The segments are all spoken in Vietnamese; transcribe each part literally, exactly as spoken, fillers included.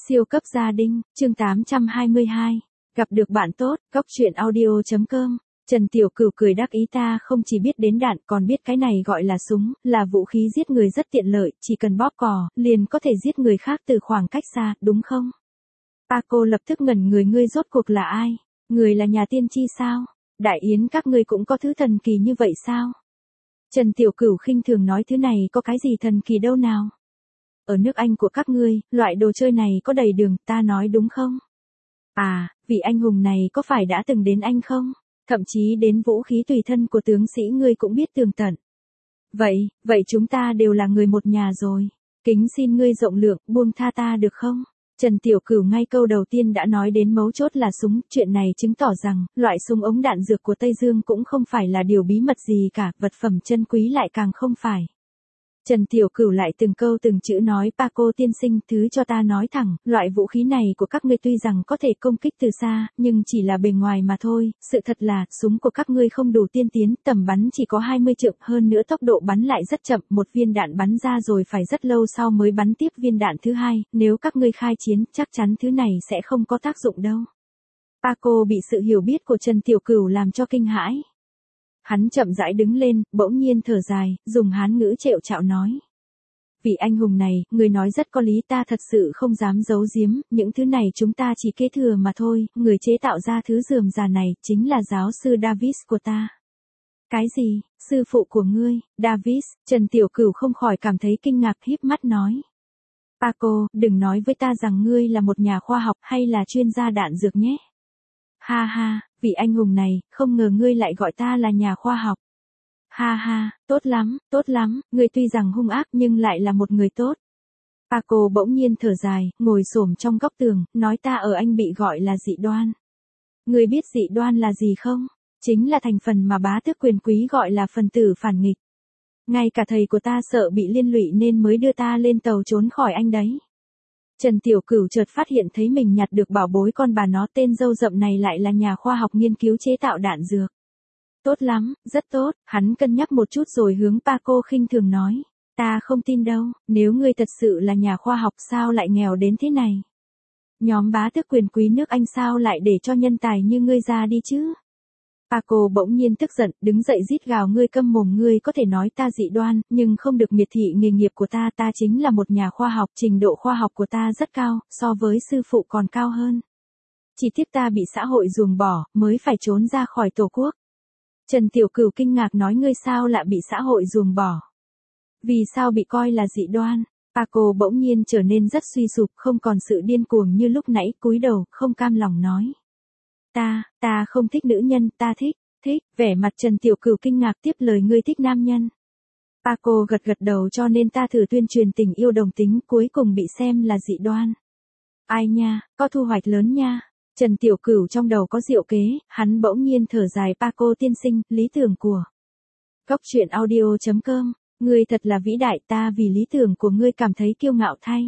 Siêu cấp gia đình, chương tám trăm hai mươi hai. Gặp được bạn tốt, góc truyện audio chấm com. Trần Tiểu Cửu cười đắc ý, ta không chỉ biết đến đạn còn biết cái này gọi là súng, là vũ khí giết người rất tiện lợi, chỉ cần bóp cò, liền có thể giết người khác từ khoảng cách xa, đúng không? Paco lập tức ngẩn người, ngươi rốt cuộc là ai? Người là nhà tiên tri sao? Đại yến các ngươi cũng có thứ thần kỳ như vậy sao? Trần Tiểu Cửu khinh thường nói, thứ này có cái gì thần kỳ đâu nào? Ở nước Anh của các ngươi, loại đồ chơi này có đầy đường, ta nói đúng không? À, vị anh hùng này có phải đã từng đến Anh không? Thậm chí đến vũ khí tùy thân của tướng sĩ ngươi cũng biết tường tận. Vậy, vậy chúng ta đều là người một nhà rồi. Kính xin ngươi rộng lượng, buông tha ta được không? Trần Tiểu Cửu ngay câu đầu tiên đã nói đến mấu chốt là súng, chuyện này chứng tỏ rằng, loại súng ống đạn dược của Tây Dương cũng không phải là điều bí mật gì cả, vật phẩm chân quý lại càng không phải. Trần Tiểu Cửu lại từng câu từng chữ nói, Paco tiên sinh, thứ cho ta nói thẳng, loại vũ khí này của các ngươi tuy rằng có thể công kích từ xa, nhưng chỉ là bề ngoài mà thôi, sự thật là, súng của các ngươi không đủ tiên tiến, tầm bắn chỉ có hai mươi trượng, hơn nữa tốc độ bắn lại rất chậm, một viên đạn bắn ra rồi phải rất lâu sau mới bắn tiếp viên đạn thứ hai, nếu các ngươi khai chiến, chắc chắn thứ này sẽ không có tác dụng đâu. Paco bị sự hiểu biết của Trần Tiểu Cửu làm cho kinh hãi. Hắn chậm rãi đứng lên, bỗng nhiên thở dài, dùng Hán ngữ trệu trạo nói. Vị anh hùng này, người nói rất có lý, ta thật sự không dám giấu giếm, những thứ này chúng ta chỉ kế thừa mà thôi, người chế tạo ra thứ rườm rà này, chính là giáo sư Davis của ta. Cái gì, sư phụ của ngươi, Davis? Trần Tiểu Cửu không khỏi cảm thấy kinh ngạc, híp mắt nói. Paco, đừng nói với ta rằng ngươi là một nhà khoa học hay là chuyên gia đạn dược nhé. Ha ha, vị anh hùng này, không ngờ ngươi lại gọi ta là nhà khoa học. Ha ha, tốt lắm, tốt lắm, ngươi tuy rằng hung ác nhưng lại là một người tốt. Paco bỗng nhiên thở dài, ngồi xổm trong góc tường, nói ta ở Anh bị gọi là dị đoan. Ngươi biết dị đoan là gì không? Chính là thành phần mà bá tước quyền quý gọi là phần tử phản nghịch. Ngay cả thầy của ta sợ bị liên lụy nên mới đưa ta lên tàu trốn khỏi Anh đấy. Trần Tiểu Cửu chợt phát hiện thấy mình nhặt được bảo bối, con bà nó tên râu rậm này lại là nhà khoa học nghiên cứu chế tạo đạn dược. Tốt lắm, rất tốt, hắn cân nhắc một chút rồi hướng Paco khinh thường nói. Ta không tin đâu, nếu ngươi thật sự là nhà khoa học sao lại nghèo đến thế này? Nhóm bá tước quyền quý nước Anh sao lại để cho nhân tài như ngươi ra đi chứ? Paco bỗng nhiên tức giận, đứng dậy rít gào, ngươi câm mồm, ngươi có thể nói ta dị đoan, nhưng không được miệt thị nghề nghiệp của ta, ta chính là một nhà khoa học, trình độ khoa học của ta rất cao, so với sư phụ còn cao hơn. Chỉ tiếc ta bị xã hội ruồng bỏ, mới phải trốn ra khỏi tổ quốc. Trần Tiểu Cửu kinh ngạc nói, ngươi sao lại bị xã hội ruồng bỏ? Vì sao bị coi là dị đoan? Paco bỗng nhiên trở nên rất suy sụp, không còn sự điên cuồng như lúc nãy, cúi đầu, không cam lòng nói. Ta, ta không thích nữ nhân, ta thích, thích, vẻ mặt Trần Tiểu Cửu kinh ngạc tiếp lời, ngươi thích nam nhân. Paco gật gật đầu, cho nên ta thử tuyên truyền tình yêu đồng tính, cuối cùng bị xem là dị đoan. Ai nha, có thu hoạch lớn nha. Trần Tiểu Cửu trong đầu có diệu kế, hắn bỗng nhiên thở dài, Paco tiên sinh, lý tưởng của góc truyện audio chấm com, ngươi thật là vĩ đại, ta vì lý tưởng của ngươi cảm thấy kiêu ngạo thay.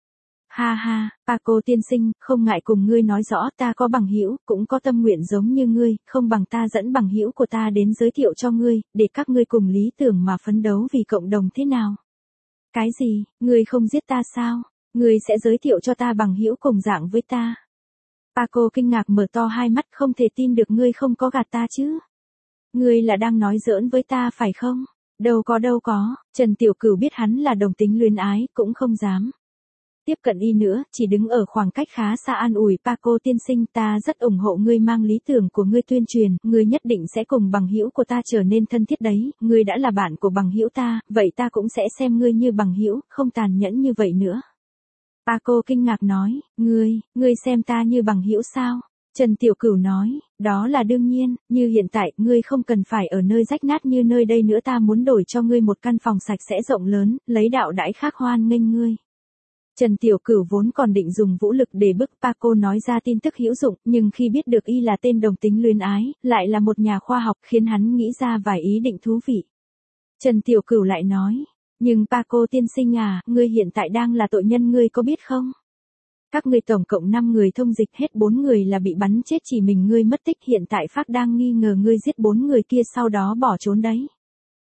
Ha ha, Paco tiên sinh, không ngại cùng ngươi nói rõ, ta có bằng hữu, cũng có tâm nguyện giống như ngươi, không bằng ta dẫn bằng hữu của ta đến giới thiệu cho ngươi, để các ngươi cùng lý tưởng mà phấn đấu vì cộng đồng thế nào? Cái gì, ngươi không giết ta sao? Ngươi sẽ giới thiệu cho ta bằng hữu cùng dạng với ta? Paco kinh ngạc mở to hai mắt, không thể tin được, ngươi không có gạt ta chứ? Ngươi là đang nói giỡn với ta phải không? Đâu có đâu có, Trần Tiểu Cửu biết hắn là đồng tính luyến ái, cũng không dám tiếp cận y nữa, chỉ đứng ở khoảng cách khá xa an ủi, Paco tiên sinh, ta rất ủng hộ ngươi mang lý tưởng của ngươi tuyên truyền, ngươi nhất định sẽ cùng bằng hữu của ta trở nên thân thiết đấy, ngươi đã là bạn của bằng hữu ta, vậy ta cũng sẽ xem ngươi như bằng hữu, không tàn nhẫn như vậy nữa. Paco kinh ngạc nói, ngươi, ngươi xem ta như bằng hữu sao? Trần Tiểu Cửu nói, đó là đương nhiên, như hiện tại, ngươi không cần phải ở nơi rách nát như nơi đây nữa, ta muốn đổi cho ngươi một căn phòng sạch sẽ rộng lớn, lấy đạo đãi khác hoan nghênh ngươi. Trần Tiểu Cửu vốn còn định dùng vũ lực để bức Paco nói ra tin tức hữu dụng, nhưng khi biết được y là tên đồng tính luyến ái, lại là một nhà khoa học, khiến hắn nghĩ ra vài ý định thú vị. Trần Tiểu Cửu lại nói, nhưng Paco tiên sinh à, ngươi hiện tại đang là tội nhân, ngươi có biết không? Các ngươi tổng cộng năm người thông dịch, hết bốn người là bị bắn chết, chỉ mình ngươi mất tích, hiện tại Pháp đang nghi ngờ ngươi giết bốn người kia sau đó bỏ trốn đấy.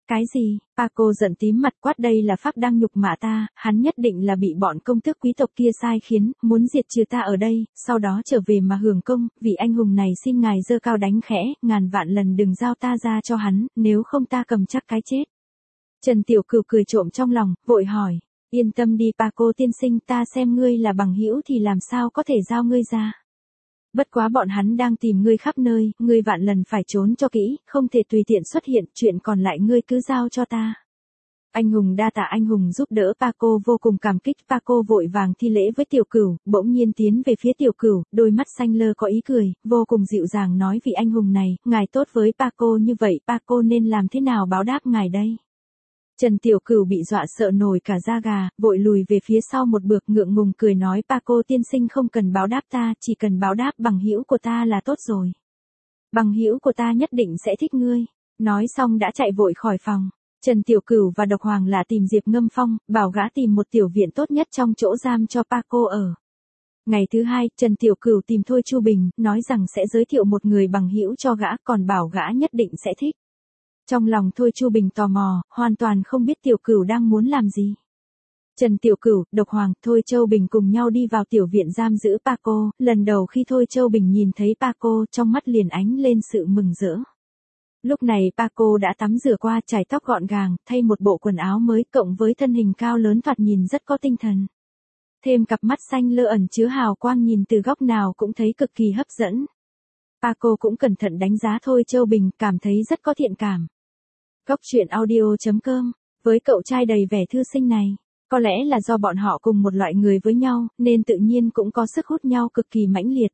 Cái gì? Paco giận tím mặt quát, đây là pháp đang nhục mạ ta, hắn nhất định là bị bọn công tước quý tộc kia sai khiến, muốn diệt trừ ta ở đây, sau đó trở về mà hưởng công, vị anh hùng này xin ngài giơ cao đánh khẽ, ngàn vạn lần đừng giao ta ra cho hắn, nếu không ta cầm chắc cái chết. Trần Tiểu Cửu cười trộm trong lòng, vội hỏi, yên tâm đi Paco tiên sinh, ta xem ngươi là bằng hữu thì làm sao có thể giao ngươi ra. Bất quá bọn hắn đang tìm ngươi khắp nơi, ngươi vạn lần phải trốn cho kỹ, không thể tùy tiện xuất hiện, chuyện còn lại ngươi cứ giao cho ta. Anh hùng đa tạ anh hùng giúp đỡ, Paco vô cùng cảm kích, Paco vội vàng thi lễ với Tiểu Cửu, bỗng nhiên tiến về phía Tiểu Cửu, đôi mắt xanh lơ có ý cười, vô cùng dịu dàng nói, vị anh hùng này, ngài tốt với Paco như vậy, Paco nên làm thế nào báo đáp ngài đây? Trần Tiểu Cửu bị dọa sợ nổi cả da gà, vội lùi về phía sau một bước, ngượng ngùng cười nói, Paco tiên sinh không cần báo đáp ta, chỉ cần báo đáp bằng hữu của ta là tốt rồi. Bằng hữu của ta nhất định sẽ thích ngươi. Nói xong đã chạy vội khỏi phòng. Trần Tiểu Cửu và Độc Hoàng là tìm Diệp Ngâm Phong, bảo gã tìm một tiểu viện tốt nhất trong chỗ giam cho Paco ở. Ngày thứ hai, Trần Tiểu Cửu tìm Thôi Chu Bình, nói rằng sẽ giới thiệu một người bằng hữu cho gã, còn bảo gã nhất định sẽ thích. Trong lòng Thôi Chu Bình tò mò, hoàn toàn không biết Tiểu Cửu đang muốn làm gì. Trần Tiểu Cửu, Độc Hoàng, Thôi Châu Bình cùng nhau đi vào tiểu viện giam giữ Paco, lần đầu khi Thôi Châu Bình nhìn thấy Paco, trong mắt liền ánh lên sự mừng rỡ. Lúc này Paco đã tắm rửa qua, chải tóc gọn gàng, thay một bộ quần áo mới, cộng với thân hình cao lớn thoạt nhìn rất có tinh thần. Thêm cặp mắt xanh lơ ẩn chứa hào quang, nhìn từ góc nào cũng thấy cực kỳ hấp dẫn. Paco cũng cẩn thận đánh giá Thôi Châu Bình, cảm thấy rất có thiện cảm. Góc truyện audio chấm com, với cậu trai đầy vẻ thư sinh này, có lẽ là do bọn họ cùng một loại người với nhau, nên tự nhiên cũng có sức hút nhau cực kỳ mãnh liệt.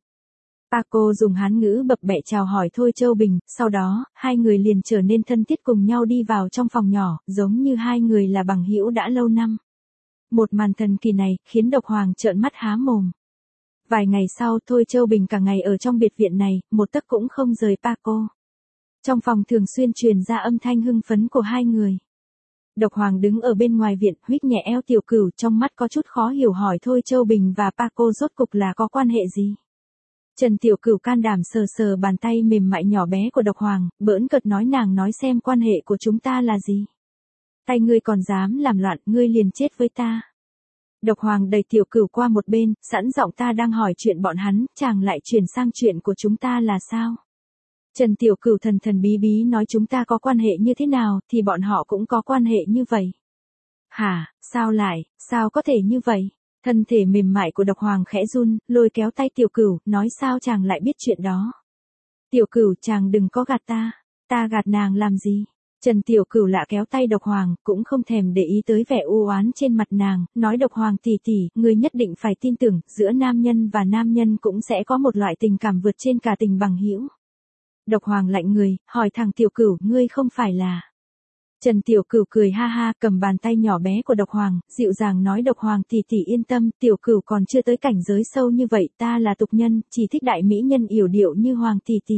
Paco dùng Hán ngữ bập bẹ chào hỏi Thôi Châu Bình, sau đó, hai người liền trở nên thân thiết cùng nhau đi vào trong phòng nhỏ, giống như hai người là bằng hữu đã lâu năm. Một màn thần kỳ này, khiến Độc Hoàng trợn mắt há mồm. Vài ngày sau, Thôi Châu Bình cả ngày ở trong biệt viện này, một tấc cũng không rời Paco. Trong phòng thường xuyên truyền ra âm thanh hưng phấn của hai người. Độc Hoàng đứng ở bên ngoài viện, huýt nhẹ eo Tiểu Cửu, trong mắt có chút khó hiểu hỏi Thôi Châu Bình và Paco rốt cục là có quan hệ gì. Trần Tiểu Cửu can đảm sờ sờ bàn tay mềm mại nhỏ bé của Độc Hoàng, bỡn cợt nói, nàng nói xem quan hệ của chúng ta là gì. Tay ngươi còn dám làm loạn, ngươi liền chết với ta. Độc Hoàng đẩy Tiểu Cửu qua một bên, sẵn giọng, ta đang hỏi chuyện bọn hắn, chàng lại chuyển sang chuyện của chúng ta là sao? Trần Tiểu Cửu thần thần bí bí nói, chúng ta có quan hệ như thế nào, thì bọn họ cũng có quan hệ như vậy. Hả, sao lại, sao có thể như vậy? Thân thể mềm mại của Độc Hoàng khẽ run, lôi kéo tay Tiểu Cửu, nói, sao chàng lại biết chuyện đó? Tiểu Cửu, chàng đừng có gạt ta, ta gạt nàng làm gì? Trần Tiểu Cửu lạ kéo tay Độc Hoàng, cũng không thèm để ý tới vẻ u oán trên mặt nàng, nói, Độc Hoàng tỷ tỷ, ngươi nhất định phải tin tưởng, giữa nam nhân và nam nhân cũng sẽ có một loại tình cảm vượt trên cả tình bằng hữu. Độc Hoàng lạnh người, hỏi thằng Tiểu Cửu, ngươi không phải là... Trần Tiểu Cửu cười ha ha, cầm bàn tay nhỏ bé của Độc Hoàng, dịu dàng nói, Độc Hoàng tỷ tỷ yên tâm, Tiểu Cửu còn chưa tới cảnh giới sâu như vậy, ta là tục nhân, chỉ thích đại mỹ nhân yểu điệu như Hoàng tỷ tỷ.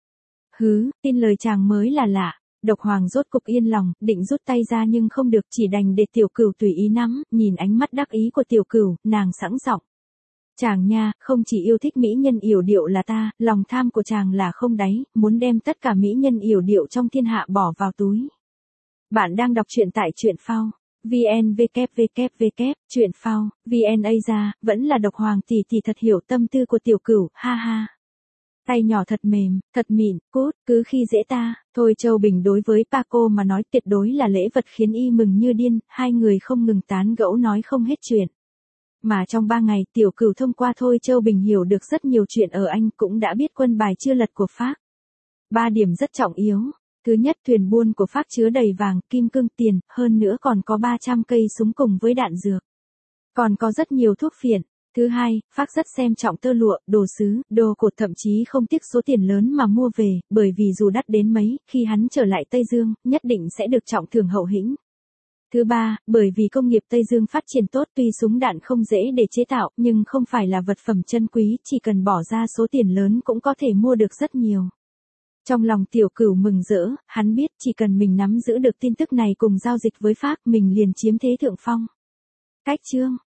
Hứ, tin lời chàng mới là lạ. Độc Hoàng rốt cục yên lòng, định rút tay ra nhưng không được, chỉ đành để Tiểu Cửu tùy ý nắm, nhìn ánh mắt đắc ý của Tiểu Cửu, nàng sẵn giọng. Chàng nha, không chỉ yêu thích mỹ nhân yểu điệu là ta, lòng tham của chàng là không đáy, muốn đem tất cả mỹ nhân yểu điệu trong thiên hạ bỏ vào túi. Bạn đang đọc truyện tại truyện phao. vn www truyện phao vn a ra, vẫn là Độc Hoàng tỷ tỷ thật hiểu tâm tư của Tiểu Cửu, ha ha. Tay nhỏ thật mềm, thật mịn, cút, cứ khi dễ ta. Thôi Châu Bình đối với Paco mà nói tuyệt đối là lễ vật khiến y mừng như điên, hai người không ngừng tán gẫu nói không hết chuyện. Mà trong ba ngày, Tiểu Cửu thông qua Thôi Châu Bình hiểu được rất nhiều chuyện ở Anh, cũng đã biết quân bài chưa lật của Pháp. Ba điểm rất trọng yếu. Thứ nhất, thuyền buôn của Pháp chứa đầy vàng, kim cương, tiền, hơn nữa còn có ba trăm cây súng cùng với đạn dược. Còn có rất nhiều thuốc phiện. Thứ hai, Pháp rất xem trọng tơ lụa, đồ sứ, đồ cột, thậm chí không tiếc số tiền lớn mà mua về, bởi vì dù đắt đến mấy, khi hắn trở lại Tây Dương, nhất định sẽ được trọng thưởng hậu hĩnh. Thứ ba, bởi vì công nghiệp Tây Dương phát triển tốt, tuy súng đạn không dễ để chế tạo, nhưng không phải là vật phẩm chân quý, chỉ cần bỏ ra số tiền lớn cũng có thể mua được rất nhiều. Trong lòng Tiểu Cửu mừng rỡ, hắn biết chỉ cần mình nắm giữ được tin tức này cùng giao dịch với Pháp, mình liền chiếm thế thượng phong. Cách chương